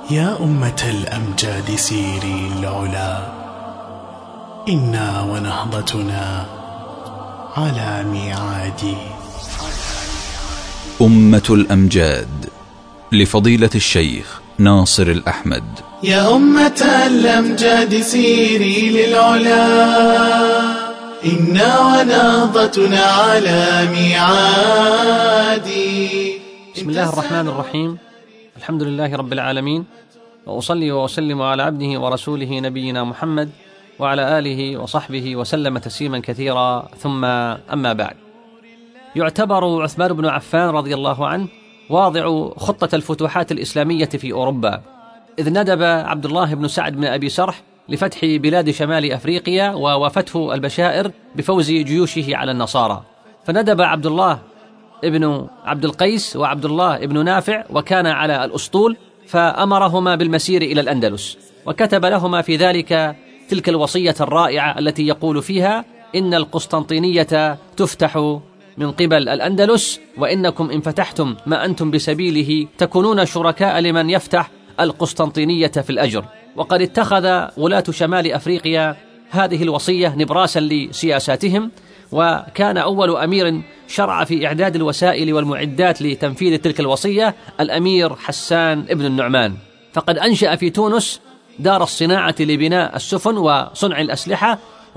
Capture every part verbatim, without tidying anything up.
يا أمة الأمجاد سيري العلا، إنا ونهضتنا على ميعاد. أمة الأمجاد لفضيلة الشيخ ناصر الأحمد. يا أمة الأمجاد سيري للعلا، إنا ونهضتنا على ميعاد. بسم الله الرحمن الرحيم، الحمد لله رب العالمين، وأصلي وأسلم على عبده ورسوله نبينا محمد وعلى آله وصحبه وسلم تسليما كثيرا، ثم أما بعد. يعتبر عثمان بن عفان رضي الله عنه واضع خطة الفتوحات الإسلامية في أوروبا، إذ ندب عبد الله بن سعد بن أبي سرح لفتح بلاد شمال أفريقيا، ووافته البشائر بفوز جيوشه على النصارى. فندب عبد الله ابن عبد القيس وعبد الله ابن نافع، وكان على الأسطول، فأمرهما بالمسير إلى الأندلس، وكتب لهما في ذلك تلك الوصية الرائعة التي يقول فيها: إن القسطنطينية تفتح من قبل الأندلس، وإنكم إن فتحتم ما أنتم بسبيله تكونون شركاء لمن يفتح القسطنطينية في الأجر. وقد اتخذ ولاة شمال أفريقيا هذه الوصية نبراسا لسياساتهم، وكان أول أمير شرع في إعداد الوسائل والمعدات لتنفيذ تلك الوصية الأمير حسان ابن النعمان. فقد أنشأ في تونس دار الصناعة لبناء السفن وصنع الأسلحة،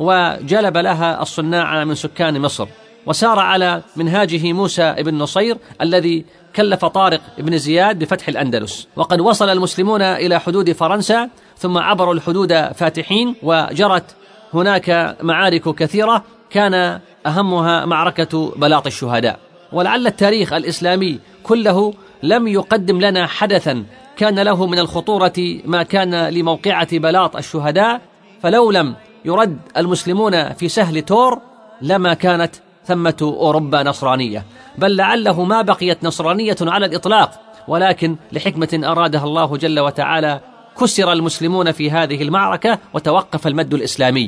وجلب لها الصناع من سكان مصر، وسار على منهاجه موسى ابن نصير الذي كلف طارق بن زياد بفتح الأندلس. وقد وصل المسلمون إلى حدود فرنسا، ثم عبروا الحدود فاتحين، وجرت هناك معارك كثيرة، كان أهمها معركة بلاط الشهداء. ولعل التاريخ الإسلامي كله لم يقدم لنا حدثا كان له من الخطورة ما كان لموقعة بلاط الشهداء، فلو لم يرد المسلمون في سهل تور لما كانت ثمة أوروبا نصرانية، بل لعله ما بقيت نصرانية على الإطلاق، ولكن لحكمة أرادها الله جل وتعالى كسر المسلمون في هذه المعركة وتوقف المد الإسلامي.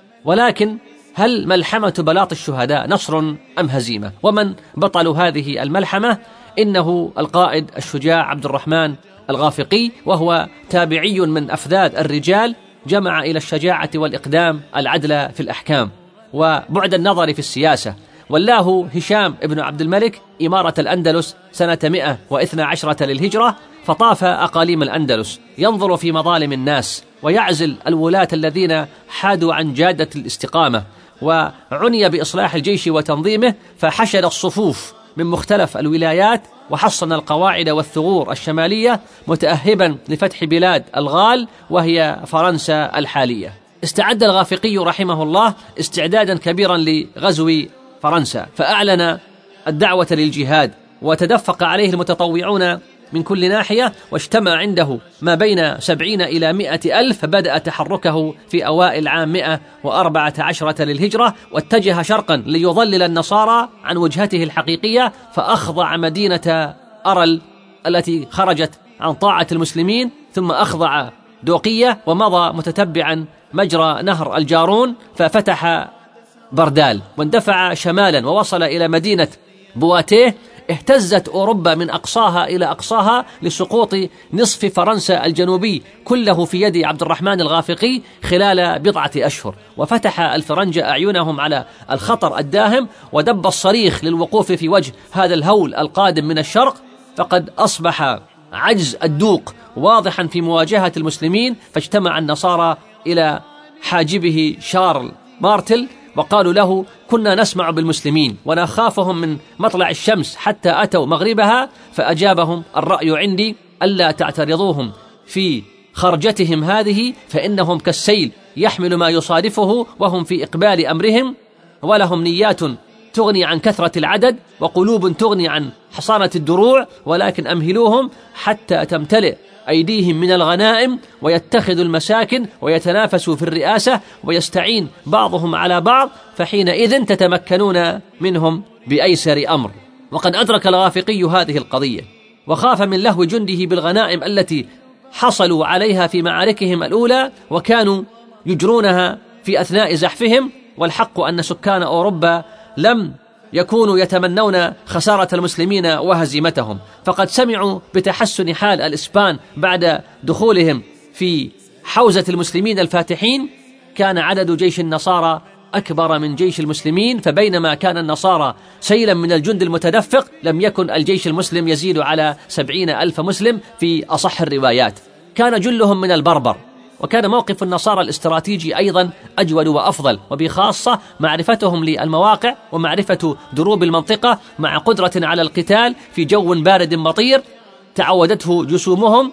ولكن هل ملحمة بلاط الشهداء نصر أم هزيمة؟ ومن بطل هذه الملحمة؟ إنه القائد الشجاع عبد الرحمن الغافقي، وهو تابعي من أفذاذ الرجال، جمع إلى الشجاعة والإقدام العدل في الأحكام وبعد النظر في السياسة. ولاه هشام ابن عبد الملك إمارة الأندلس سنة مئة واثنى عشرة للهجرة، فطاف أقاليم الأندلس ينظر في مظالم الناس، ويعزل الولاة الذين حادوا عن جادة الاستقامة، وعني بإصلاح الجيش وتنظيمه، فحشد الصفوف من مختلف الولايات، وحصن القواعد والثغور الشمالية، متأهبا لفتح بلاد الغال وهي فرنسا الحالية. استعد الغافقي رحمه الله استعدادا كبيرا لغزو فرنسا، فأعلن الدعوة للجهاد، وتدفق عليه المتطوعون من كل ناحية، واجتمع عنده ما بين سبعين إلى مئة ألف، فبدأ تحركه في أوائل عام مئة وأربعة عشرة للهجرة، واتجه شرقا ليضلل النصارى عن وجهته الحقيقية، فأخضع مدينة أرل التي خرجت عن طاعة المسلمين، ثم أخضع دوقية، ومضى متتبعا مجرى نهر الجارون، ففتح بردال، واندفع شمالا ووصل إلى مدينة بواتيه. اهتزت أوروبا من أقصاها إلى أقصاها لسقوط نصف فرنسا الجنوبي كله في يد عبد الرحمن الغافقي خلال بضعة أشهر، وفتح الفرنج أعينهم على الخطر الداهم، ودب الصريخ للوقوف في وجه هذا الهول القادم من الشرق. فقد أصبح عجز الدوق واضحا في مواجهة المسلمين، فاجتمع النصارى إلى حاجبه شارل مارتل، وقالوا له: كنا نسمع بالمسلمين ونخافهم من مطلع الشمس حتى أتوا مغربها. فأجابهم: الرأي عندي ألا تعترضوهم في خرجتهم هذه، فإنهم كالسيل يحمل ما يصادفه، وهم في إقبال أمرهم، ولهم نيات تغني عن كثرة العدد، وقلوب تغني عن حصانة الدروع، ولكن أمهلوهم حتى تمتلئ أيديهم من الغنائم، ويتخذوا المساكن، ويتنافسوا في الرئاسة، ويستعين بعضهم على بعض، فحينئذ تتمكنون منهم بأيسر أمر. وقد أدرك الغافقي هذه القضية، وخاف من لهو جنده بالغنائم التي حصلوا عليها في معاركهم الأولى، وكانوا يجرونها في أثناء زحفهم. والحق أن سكان أوروبا لم يكونوا يتمنون خسارة المسلمين وهزيمتهم، فقد سمعوا بتحسن حال الإسبان بعد دخولهم في حوزة المسلمين الفاتحين. كان عدد جيش النصارى أكبر من جيش المسلمين، فبينما كان النصارى سيلا من الجند المتدفق، لم يكن الجيش المسلم يزيد على سبعين ألف مسلم في أصح الروايات. كان جلهم من البربر، وكان موقف النصارى الاستراتيجي أيضا أجود وأفضل، وبخاصة معرفتهم للمواقع ومعرفة دروب المنطقة مع قدرة على القتال في جو بارد مطير تعودته جسومهم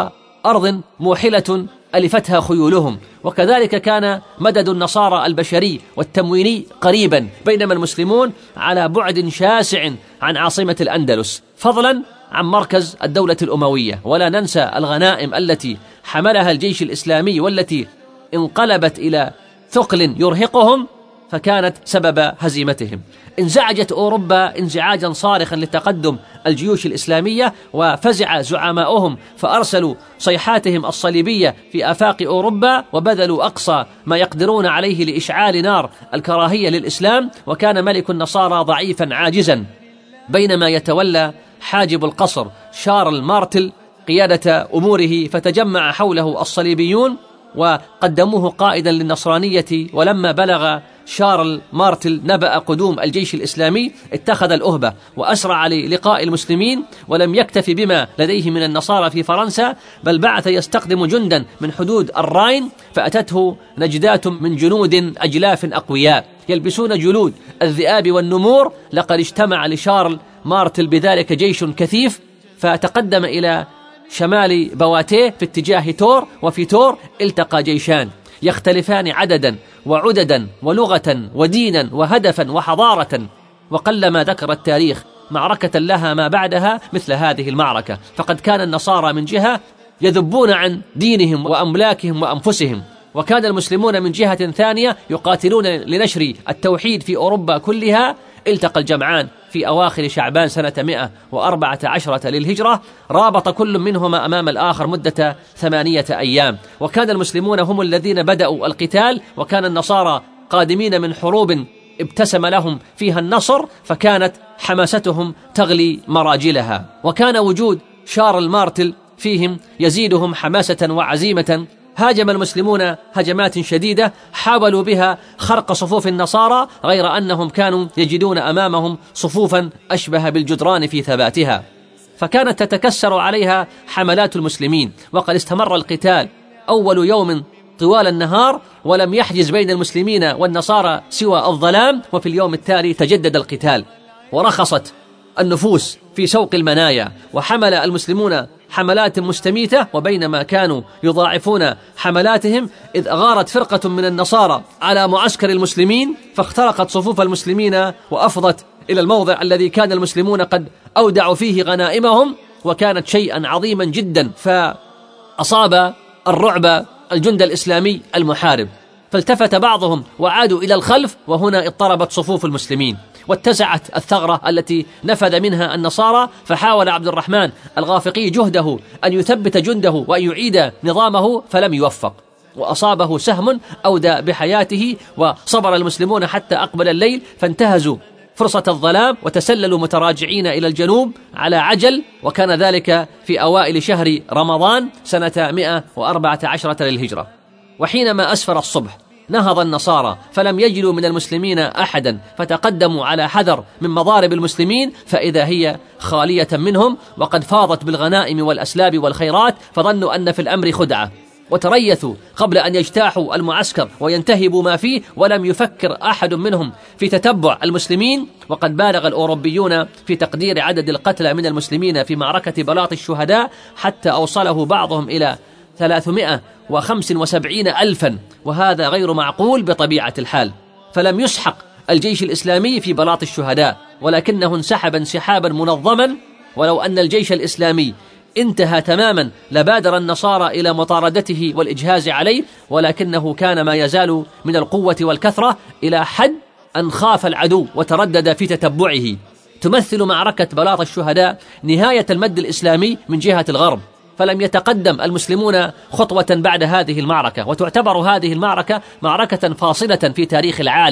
وأرض موحلة ألفتها خيولهم. وكذلك كان مدد النصارى البشري والتمويني قريبا، بينما المسلمون على بعد شاسع عن عاصمة الأندلس، فضلا عن مركز الدولة الأموية. ولا ننسى الغنائم التي حملها الجيش الإسلامي والتي انقلبت إلى ثقل يرهقهم فكانت سبب هزيمتهم. انزعجت أوروبا انزعاجا صارخا لتقدم الجيوش الإسلامية، وفزع زعماؤهم فأرسلوا صيحاتهم الصليبية في آفاق أوروبا، وبذلوا أقصى ما يقدرون عليه لإشعال نار الكراهية للإسلام. وكان ملك النصارى ضعيفا عاجزا، بينما يتولى حاجب القصر شارل مارتل قيادة أموره، فتجمع حوله الصليبيون وقدموه قائدا للنصرانية. ولما بلغ شارل مارتل نبأ قدوم الجيش الإسلامي اتخذ الأهبة وأسرع للقاء المسلمين، ولم يكتف بما لديه من النصارى في فرنسا، بل بعث يستخدم جندا من حدود الراين، فأتته نجدات من جنود أجلاف أقوياء يلبسون جلود الذئاب والنمور. لقد اجتمع لشارل مارتل بذلك جيش كثيف، فتقدم إلى شمال بواتيه في اتجاه تور، وفي تور التقى جيشان يختلفان عددا وعددا ولغة ودينا وهدفا وحضارة، وقلما ذكر التاريخ معركة لها ما بعدها مثل هذه المعركة. فقد كان النصارى من جهة يذبون عن دينهم وأملاكهم وأنفسهم، وكان المسلمون من جهة ثانية يقاتلون لنشر التوحيد في أوروبا كلها. التقى الجمعان في أواخر شعبان سنة مئة وأربعة عشر للهجرة، رابط كل منهما أمام الآخر مدة ثمانية أيام، وكان المسلمون هم الذين بدأوا القتال، وكان النصارى قادمين من حروب ابتسم لهم فيها النصر، فكانت حماستهم تغلي مراجلها. وكان وجود شارل مارتل فيهم يزيدهم حماسة وعزيمة. هاجم المسلمون هجمات شديدة حاولوا بها خرق صفوف النصارى، غير أنهم كانوا يجدون أمامهم صفوفا أشبه بالجدران في ثباتها، فكانت تتكسر عليها حملات المسلمين. وقد استمر القتال أول يوم طوال النهار، ولم يحجز بين المسلمين والنصارى سوى الظلام. وفي اليوم التالي تجدد القتال، ورخصت النفوس في سوق المنايا، وحمل المسلمون حملات مستميتة. وبينما كانوا يضاعفون حملاتهم، إذ أغارت فرقة من النصارى على معسكر المسلمين، فاخترقت صفوف المسلمين وأفضت إلى الموضع الذي كان المسلمون قد أودعوا فيه غنائمهم، وكانت شيئا عظيما جدا. فأصاب الرعب الجند الإسلامي المحارب، فالتفت بعضهم وعادوا إلى الخلف، وهنا اضطربت صفوف المسلمين واتسعت الثغرة التي نفذ منها النصارى. فحاول عبد الرحمن الغافقي جهده أن يثبت جنده وأن يعيد نظامه، فلم يوفق، وأصابه سهم أودى بحياته. وصبر المسلمون حتى أقبل الليل، فانتهزوا فرصة الظلام وتسللوا متراجعين إلى الجنوب على عجل، وكان ذلك في أوائل شهر رمضان سنة مئة وأربعة عشر للهجرة. وحينما أسفر الصبح نهض النصارى، فلم يجدوا من المسلمين أحدا، فتقدموا على حذر من مضارب المسلمين، فإذا هي خالية منهم وقد فاضت بالغنائم والأسلاب والخيرات، فظنوا أن في الأمر خدعة، وتريثوا قبل أن يجتاحوا المعسكر وينتهبوا ما فيه. ولم يفكر أحد منهم في تتبع المسلمين، وقد بالغ الأوروبيون في تقدير عدد القتلى من المسلمين في معركة بلاط الشهداء، حتى أوصله بعضهم إلى ثلاثمائة وخمسة وسبعين ألفا، وهذا غير معقول بطبيعة الحال. فلم يسحق الجيش الإسلامي في بلاط الشهداء، ولكنه انسحب انسحابا منظما. ولو أن الجيش الإسلامي انتهى تماما لبادر النصارى إلى مطاردته والإجهاز عليه، ولكنه كان ما يزال من القوة والكثرة إلى حد أن خاف العدو وتردد في تتبعه. تمثل معركة بلاط الشهداء نهاية المد الإسلامي من جهة الغرب، فلم يتقدم المسلمون خطوة بعد هذه المعركة، وتعتبر هذه المعركة معركة فاصلة في تاريخ العالم.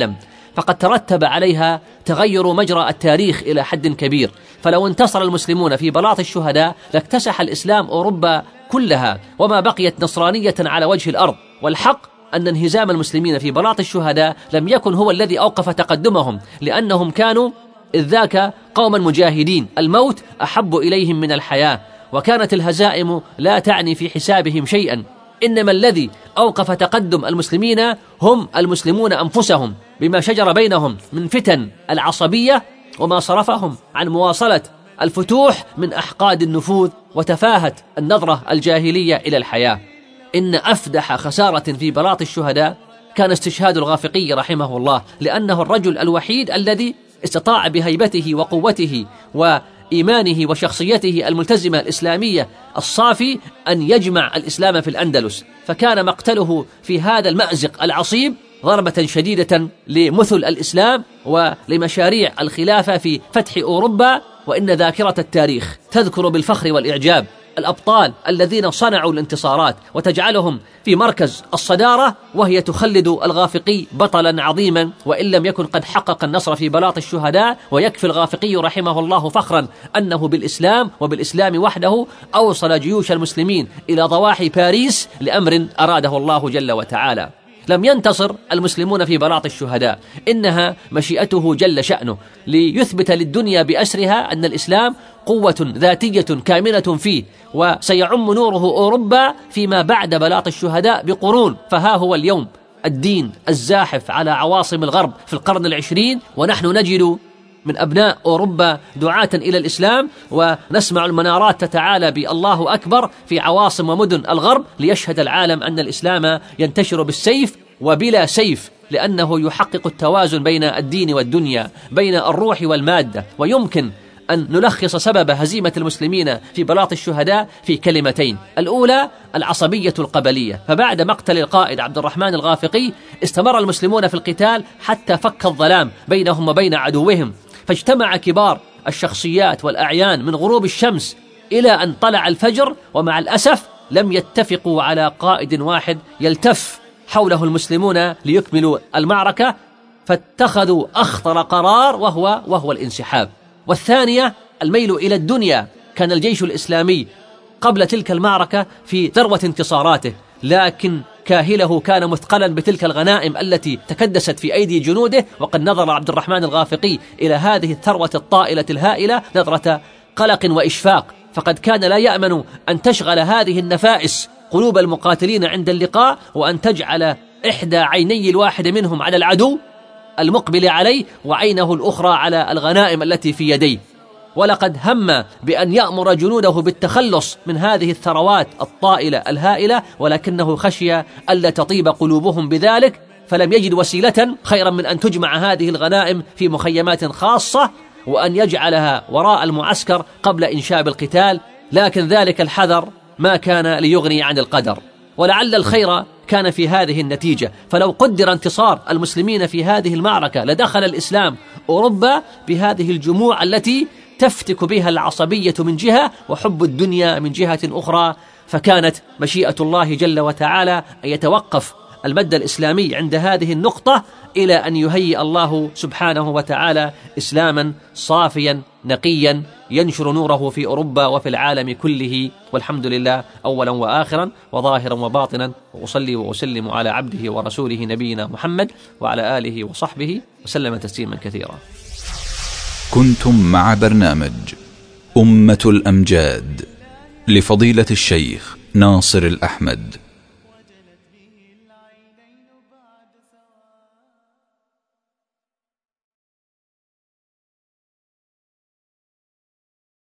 فقد ترتب عليها تغير مجرى التاريخ إلى حد كبير. فلو انتصر المسلمون في بلاط الشهداء لاكتسح الإسلام أوروبا كلها وما بقيت نصرانية على وجه الأرض. والحق أن انهزام المسلمين في بلاط الشهداء لم يكن هو الذي أوقف تقدمهم، لأنهم كانوا إذ ذاك قوما مجاهدين، الموت أحب إليهم من الحياة، وكانت الهزائم لا تعني في حسابهم شيئا. إنما الذي أوقف تقدم المسلمين هم المسلمون أنفسهم بما شجر بينهم من فتن العصبية، وما صرفهم عن مواصلة الفتوح من أحقاد النفوذ وتفاهة النظرة الجاهلية إلى الحياة. إن أفدح خسارة في بلاط الشهداء كان استشهاد الغافقي رحمه الله، لأنه الرجل الوحيد الذي استطاع بهيبته وقوته وإيمانه وشخصيته الملتزمة الإسلامية الصافي أن يجمع الإسلام في الأندلس. فكان مقتله في هذا المأزق العصيب ضربة شديدة لمثل الإسلام ولمشاريع الخلافة في فتح أوروبا. وإن ذاكرة التاريخ تذكر بالفخر والإعجاب الأبطال الذين صنعوا الانتصارات وتجعلهم في مركز الصدارة، وهي تخلد الغافقي بطلا عظيما وإن لم يكن قد حقق النصر في بلاط الشهداء. ويكفي الغافقي رحمه الله فخرا أنه بالإسلام وبالإسلام وحده أوصل جيوش المسلمين إلى ضواحي باريس لأمر أراده الله جل وتعالى. لم ينتصر المسلمون في بلاط الشهداء، إنها مشيئته جل شأنه ليثبت للدنيا بأسرها أن الإسلام قوة ذاتية كامنة فيه، وسيعم نوره أوروبا فيما بعد بلاط الشهداء بقرون. فها هو اليوم الدين الزاحف على عواصم الغرب في القرن العشرين، ونحن نجد من أبناء أوروبا دعاة إلى الإسلام، ونسمع المنارات تتعالى بالله أكبر في عواصم ومدن الغرب ليشهد العالم أن الإسلام ينتشر بالسيف وبلا سيف، لأنه يحقق التوازن بين الدين والدنيا، بين الروح والمادة. ويمكن أن نلخص سبب هزيمة المسلمين في بلاط الشهداء في كلمتين: الأولى العصبية القبلية. فبعد مقتل القائد عبد الرحمن الغافقي استمر المسلمون في القتال حتى فك الظلام بينهم وبين عدوهم، فاجتمع كبار الشخصيات والأعيان من غروب الشمس إلى أن طلع الفجر، ومع الأسف لم يتفقوا على قائد واحد يلتف حوله المسلمون ليكملوا المعركة، فاتخذوا أخطر قرار وهو وهو الانسحاب. والثانية الميل إلى الدنيا. كان الجيش الإسلامي قبل تلك المعركة في ذروة انتصاراته، لكن كاهله كان مثقلا بتلك الغنائم التي تكدست في أيدي جنوده. وقد نظر عبد الرحمن الغافقي إلى هذه الثروة الطائلة الهائلة نظرة قلق وإشفاق، فقد كان لا يأمن أن تشغل هذه النفائس قلوب المقاتلين عند اللقاء، وأن تجعل إحدى عيني الواحد منهم على العدو المقبل عليه وعينه الأخرى على الغنائم التي في يديه. ولقد هم بأن يأمر جنوده بالتخلص من هذه الثروات الطائلة الهائلة، ولكنه خشي ألا تطيب قلوبهم بذلك، فلم يجد وسيلة خيرا من أن تجمع هذه الغنائم في مخيمات خاصة وأن يجعلها وراء المعسكر قبل إنشاب القتال. لكن ذلك الحذر ما كان ليغني عن القدر، ولعل الخير كان في هذه النتيجة. فلو قدر انتصار المسلمين في هذه المعركة لدخل الإسلام أوروبا بهذه الجموع التي تفتك بها العصبية من جهة وحب الدنيا من جهة أخرى. فكانت مشيئة الله جل وتعالى أن يتوقف المد الإسلامي عند هذه النقطة إلى أن يهيئ الله سبحانه وتعالى إسلاما صافيا نقيا ينشر نوره في أوروبا وفي العالم كله. والحمد لله أولا وآخرا وظاهرا وباطنا، وأصلي وأسلم على عبده ورسوله نبينا محمد وعلى آله وصحبه وسلم تسليما كثيرا. كنتم مع برنامج أمة الأمجاد لفضيلة الشيخ ناصر الأحمد.